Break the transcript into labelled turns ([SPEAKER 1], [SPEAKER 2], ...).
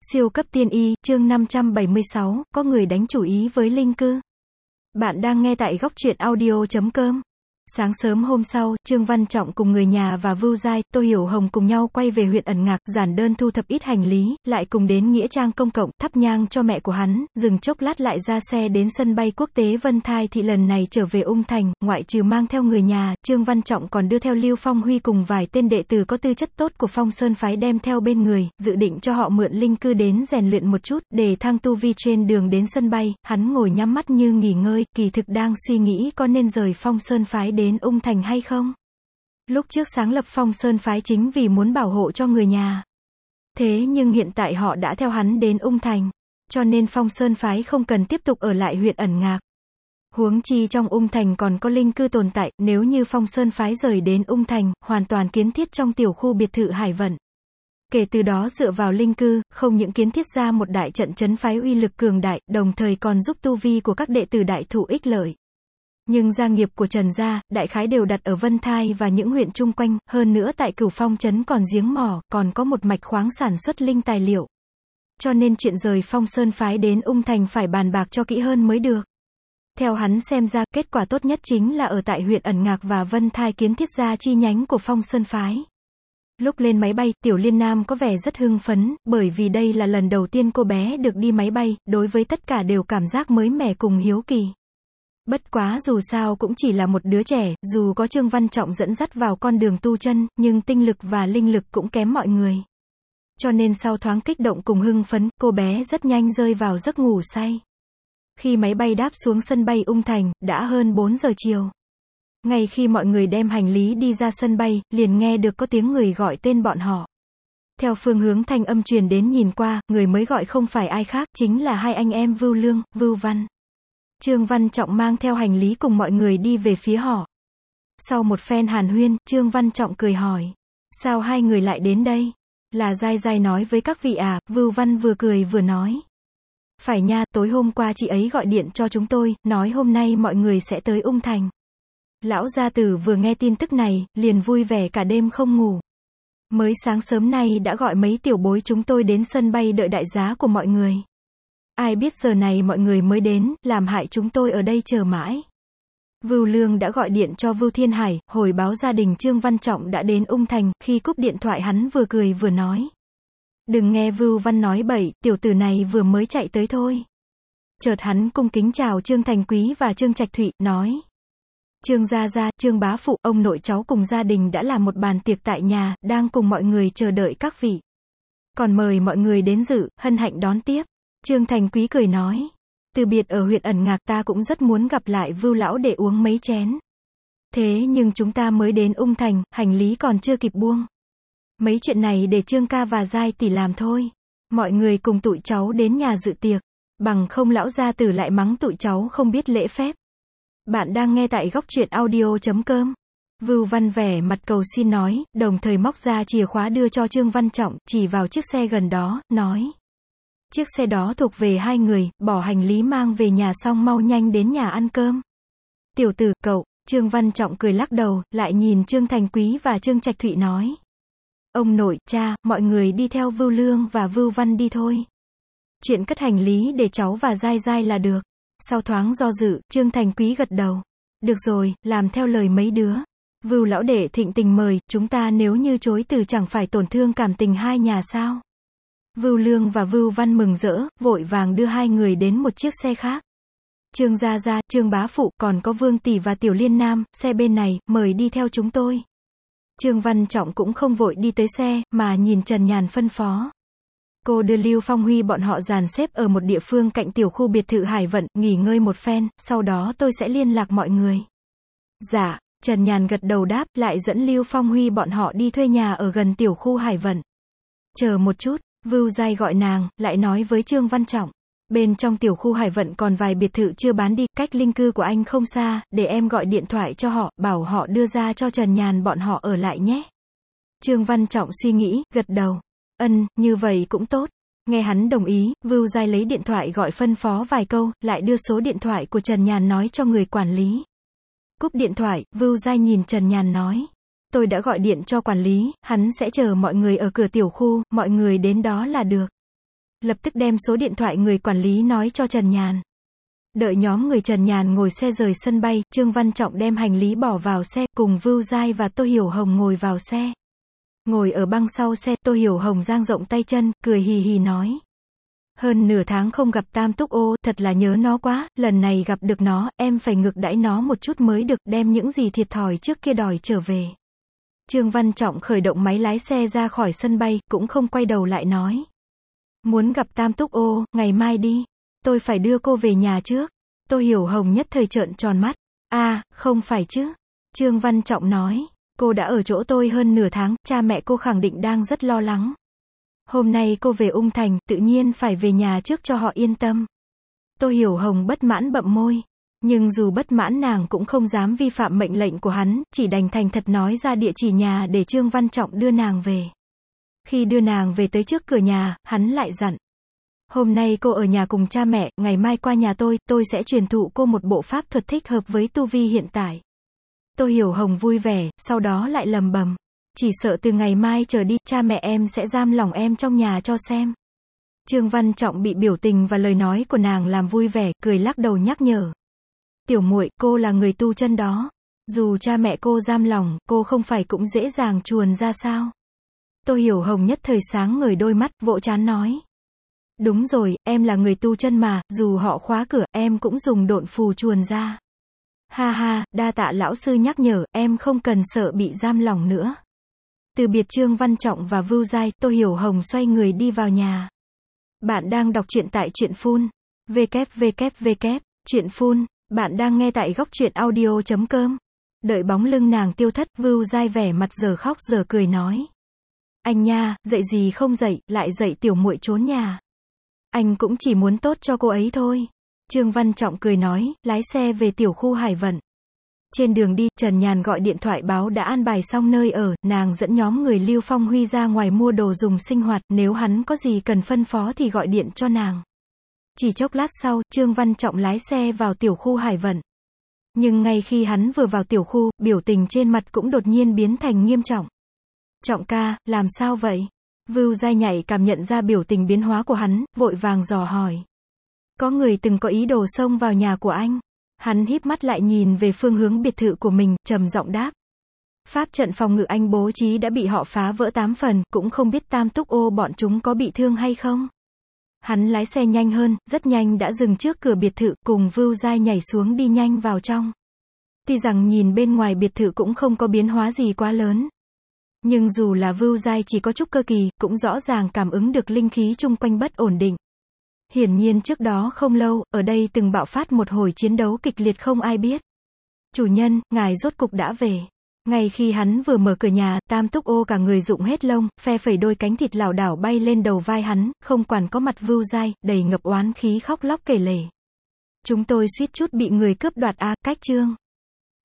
[SPEAKER 1] Siêu cấp tiên y, chương 576, có người đánh chủ ý với linh cư. Bạn đang nghe tại góc truyện audio.com. Sáng sớm hôm sau, Trương Văn Trọng cùng người nhà và Vưu Giai, Tô Hiểu Hồng cùng nhau quay về huyện Ẩn Ngạc, giản đơn thu thập ít hành lý, lại cùng đến nghĩa trang công cộng, thắp nhang cho mẹ của hắn, dừng chốc lát lại ra xe đến sân bay quốc tế Vân Thai Thị. Lần này trở về Ung Thành, ngoại trừ mang theo người nhà, Trương Văn Trọng còn đưa theo Lưu Phong Huy cùng vài tên đệ tử có tư chất tốt của Phong Sơn phái đem theo bên người, dự định cho họ mượn linh cư đến rèn luyện một chút, để thăng tu vi. Trên đường đến sân bay, hắn ngồi nhắm mắt như nghỉ ngơi, kỳ thực đang suy nghĩ có nên rời Phong Sơn phái đến Ung Thành hay không. Lúc trước sáng lập Phong Sơn phái chính vì muốn bảo hộ cho người nhà. Thế nhưng hiện tại họ đã theo hắn đến Ung Thành, cho nên Phong Sơn phái không cần tiếp tục ở lại huyện Ẩn Ngạc. Huống chi trong Ung Thành còn có linh cư tồn tại, nếu như Phong Sơn phái rời đến Ung Thành, hoàn toàn kiến thiết trong tiểu khu biệt thự Hải Vận. Kể từ đó dựa vào linh cư, không những kiến thiết ra một đại trận trấn phái uy lực cường đại, đồng thời còn giúp tu vi của các đệ tử đại thụ ích lợi. Nhưng gia nghiệp của Trần gia, đại khái đều đặt ở Vân Thai và những huyện chung quanh, hơn nữa tại Cửu Phong trấn còn giếng mỏ, còn có một mạch khoáng sản xuất linh tài liệu. Cho nên chuyện rời Phong Sơn phái đến Ung Thành phải bàn bạc cho kỹ hơn mới được. Theo hắn xem ra, kết quả tốt nhất chính là ở tại huyện Ẩn Ngạc và Vân Thai kiến thiết ra chi nhánh của Phong Sơn phái. Lúc lên máy bay, Tiểu Liên Nam có vẻ rất hưng phấn, bởi vì đây là lần đầu tiên cô bé được đi máy bay, đối với tất cả đều cảm giác mới mẻ cùng hiếu kỳ. Bất quá dù sao cũng chỉ là một đứa trẻ, dù có Trương Văn Trọng dẫn dắt vào con đường tu chân, nhưng tinh lực và linh lực cũng kém mọi người. Cho nên sau thoáng kích động cùng hưng phấn, cô bé rất nhanh rơi vào giấc ngủ say. Khi máy bay đáp xuống sân bay Ung Thành, đã hơn 4 giờ chiều. Ngay khi mọi người đem hành lý đi ra sân bay, liền nghe được có tiếng người gọi tên bọn họ. Theo phương hướng thanh âm truyền đến nhìn qua, người mới gọi không phải ai khác, chính là hai anh em Vưu Lương, Vưu Văn. Trương Văn Trọng mang theo hành lý cùng mọi người đi về phía họ. Sau một phen hàn huyên, Trương Văn Trọng cười hỏi. Sao hai người lại đến đây? Là Giai Giai nói với các vị à? Vưu Văn vừa cười vừa nói. Phải nha, tối hôm qua chị ấy gọi điện cho chúng tôi, nói hôm nay mọi người sẽ tới Ung Thành. Lão gia tử vừa nghe tin tức này, liền vui vẻ cả đêm không ngủ. Mới sáng sớm nay đã gọi mấy tiểu bối chúng tôi đến sân bay đợi đại giá của mọi người. Ai biết giờ này mọi người mới đến, làm hại chúng tôi ở đây chờ mãi. Vưu Lương đã gọi điện cho Vưu Thiên Hải, hồi báo gia đình Trương Văn Trọng đã đến Ung Thành, khi cúp điện thoại hắn vừa cười vừa nói. Đừng nghe Vưu Văn nói bậy, tiểu tử này vừa mới chạy tới thôi. Chợt hắn cung kính chào Trương Thành Quý và Trương Trạch Thụy, nói. Trương gia gia, Trương bá phụ, ông nội cháu cùng gia đình đã làm một bàn tiệc tại nhà, đang cùng mọi người chờ đợi các vị. Còn mời mọi người đến dự, hân hạnh đón tiếp. Trương Thành Quý cười nói. Từ biệt ở huyện Ẩn Ngạc ta cũng rất muốn gặp lại Vưu lão để uống mấy chén. Thế nhưng chúng ta mới đến Ung Thành, hành lý còn chưa kịp buông. Mấy chuyện này để Trương ca và Giai tỷ làm thôi. Mọi người cùng tụi cháu đến nhà dự tiệc. Bằng không lão gia tử lại mắng tụi cháu không biết lễ phép. Bạn đang nghe tại góc truyện audio.com. Vưu Văn vẻ mặt cầu xin nói, đồng thời móc ra chìa khóa đưa cho Trương Văn Trọng, chỉ vào chiếc xe gần đó, nói. Chiếc xe đó thuộc về hai người, bỏ hành lý mang về nhà xong mau nhanh đến nhà ăn cơm. Tiểu tử, cậu, Trương Văn Trọng cười lắc đầu, lại nhìn Trương Thành Quý và Trương Trạch Thụy nói. Ông nội, cha, mọi người đi theo Vưu Lương và Vưu Văn đi thôi. Chuyện cất hành lý để cháu và Giai Giai là được. Sau thoáng do dự, Trương Thành Quý gật đầu. Được rồi, làm theo lời mấy đứa. Vưu lão đệ thịnh tình mời, chúng ta nếu như chối từ chẳng phải tổn thương cảm tình hai nhà sao. Vưu Lương và Vưu Văn mừng rỡ, vội vàng đưa hai người đến một chiếc xe khác. Trương gia gia, Trương bá phụ, còn có Vương tỷ và Tiểu Liên Nam, xe bên này, mời đi theo chúng tôi. Trương Văn Trọng cũng không vội đi tới xe, mà nhìn Trần Nhàn phân phó. Cô đưa Lưu Phong Huy bọn họ dàn xếp ở một địa phương cạnh tiểu khu biệt thự Hải Vận, nghỉ ngơi một phen, sau đó tôi sẽ liên lạc mọi người. Dạ, Trần Nhàn gật đầu đáp, lại dẫn Lưu Phong Huy bọn họ đi thuê nhà ở gần tiểu khu Hải Vận. Chờ một chút, Vưu Giai gọi nàng, lại nói với Trương Văn Trọng. Bên trong tiểu khu Hải Vận còn vài biệt thự chưa bán đi, cách linh cư của anh không xa, để em gọi điện thoại cho họ, bảo họ đưa ra cho Trần Nhàn bọn họ ở lại nhé. Trương Văn Trọng suy nghĩ, gật đầu. Như vậy cũng tốt. Nghe hắn đồng ý, Vưu Giai lấy điện thoại gọi phân phó vài câu, lại đưa số điện thoại của Trần Nhàn nói cho người quản lý. Cúp điện thoại, Vưu Giai nhìn Trần Nhàn nói. Tôi đã gọi điện cho quản lý, hắn sẽ chờ mọi người ở cửa tiểu khu, mọi người đến đó là được. lập tức đem số điện thoại người quản lý nói cho Trần Nhàn. Đợi nhóm người Trần Nhàn ngồi xe rời sân bay, Trương Văn Trọng đem hành lý bỏ vào xe, cùng Vưu Giai và Tô Hiểu Hồng ngồi vào xe. Ngồi ở băng sau xe, Tô Hiểu Hồng dang rộng tay chân, cười hì hì nói. Hơn nửa tháng không gặp Tam Túc Ô, thật là nhớ nó quá, lần này gặp được nó, em phải ngược đãi nó một chút mới được, đem những gì thiệt thòi trước kia đòi trở về. Trương Văn Trọng khởi động máy lái xe ra khỏi sân bay, cũng không quay đầu lại nói. Muốn gặp Tam Túc Ô, ngày mai đi. Tôi phải đưa cô về nhà trước. Tô Hiểu Hồng nhất thời trợn tròn mắt. Không phải chứ. Trương Văn Trọng nói. Cô đã ở chỗ tôi hơn nửa tháng, cha mẹ cô khẳng định đang rất lo lắng. Hôm nay cô về Ung Thành, tự nhiên phải về nhà trước cho họ yên tâm. Tô Hiểu Hồng bất mãn bậm môi. Nhưng dù bất mãn nàng cũng không dám vi phạm mệnh lệnh của hắn, chỉ đành thành thật nói ra địa chỉ nhà để Trương Văn Trọng đưa nàng về. Khi đưa nàng về tới trước cửa nhà, hắn lại dặn. Hôm nay cô ở nhà cùng cha mẹ, ngày mai qua nhà tôi sẽ truyền thụ cô một bộ pháp thuật thích hợp với tu vi hiện tại. Tô Hiểu Hồng vui vẻ, sau đó lại lầm bầm. Chỉ sợ từ ngày mai trở đi, cha mẹ em sẽ giam lỏng em trong nhà cho xem. Trương Văn Trọng bị biểu tình và lời nói của nàng làm vui vẻ, cười lắc đầu nhắc nhở. Tiểu muội, cô là người tu chân đó. Dù cha mẹ cô giam lỏng, cô không phải cũng dễ dàng chuồn ra sao? Tô Hiểu Hồng nhất thời sáng ngời đôi mắt, vỗ trán nói. Đúng rồi, em là người tu chân mà, dù họ khóa cửa, em cũng dùng độn phù chuồn ra. Ha ha, đa tạ lão sư nhắc nhở, em không cần sợ bị giam lỏng nữa. Từ biệt Trương Văn Trọng và Vưu Giai, Tô Hiểu Hồng xoay người đi vào nhà. Bạn đang đọc truyện tại Truyện Phun. www. Truyện Phun. Bạn đang nghe tại góc truyện audio.com. Đợi bóng lưng nàng tiêu thất, Vưu Giai vẻ mặt giờ khóc giờ cười nói. Anh nha, dạy gì không dạy, lại dạy tiểu muội trốn nhà. Anh cũng chỉ muốn tốt cho cô ấy thôi. Trương Văn Trọng cười nói, lái xe về tiểu khu Hải Vận. Trên đường đi, Trần Nhàn gọi điện thoại báo đã an bài xong nơi ở, nàng dẫn nhóm người Lưu Phong Huy ra ngoài mua đồ dùng sinh hoạt, nếu hắn có gì cần phân phó thì gọi điện cho nàng. Chỉ chốc lát sau, Trương Văn Trọng lái xe vào tiểu khu Hải Vận. Nhưng ngay khi hắn vừa vào tiểu khu, biểu tình trên mặt cũng đột nhiên biến thành nghiêm trọng. Trọng ca, làm sao vậy? Vưu Giai nhạy cảm nhận ra biểu tình biến hóa của hắn, vội vàng dò hỏi. Có người từng có ý đồ xông vào nhà của anh. Hắn híp mắt lại nhìn về phương hướng biệt thự của mình, trầm giọng đáp. Pháp trận phòng ngự anh bố trí đã bị họ phá vỡ 8 phần, cũng không biết Tam Túc Ô bọn chúng có bị thương hay không. Hắn lái xe nhanh hơn, rất nhanh đã dừng trước cửa biệt thự, cùng Vưu Giai nhảy xuống đi nhanh vào trong. Tuy rằng nhìn bên ngoài biệt thự cũng không có biến hóa gì quá lớn. Nhưng dù là Vưu Giai chỉ có chút cơ kỳ, cũng rõ ràng cảm ứng được linh khí chung quanh bất ổn định. Hiển nhiên trước đó không lâu, ở đây từng bạo phát một hồi chiến đấu kịch liệt không ai biết. Chủ nhân, ngài rốt cục đã về. Ngay khi hắn vừa mở cửa nhà, Tam Túc Ô cả người rụng hết lông, phe phẩy đôi cánh thịt lảo đảo bay lên đầu vai hắn, không quản có mặt Vưu Giai, đầy ngập oán khí khóc lóc kể lể. Chúng tôi suýt chút bị người cướp đoạt cách chương.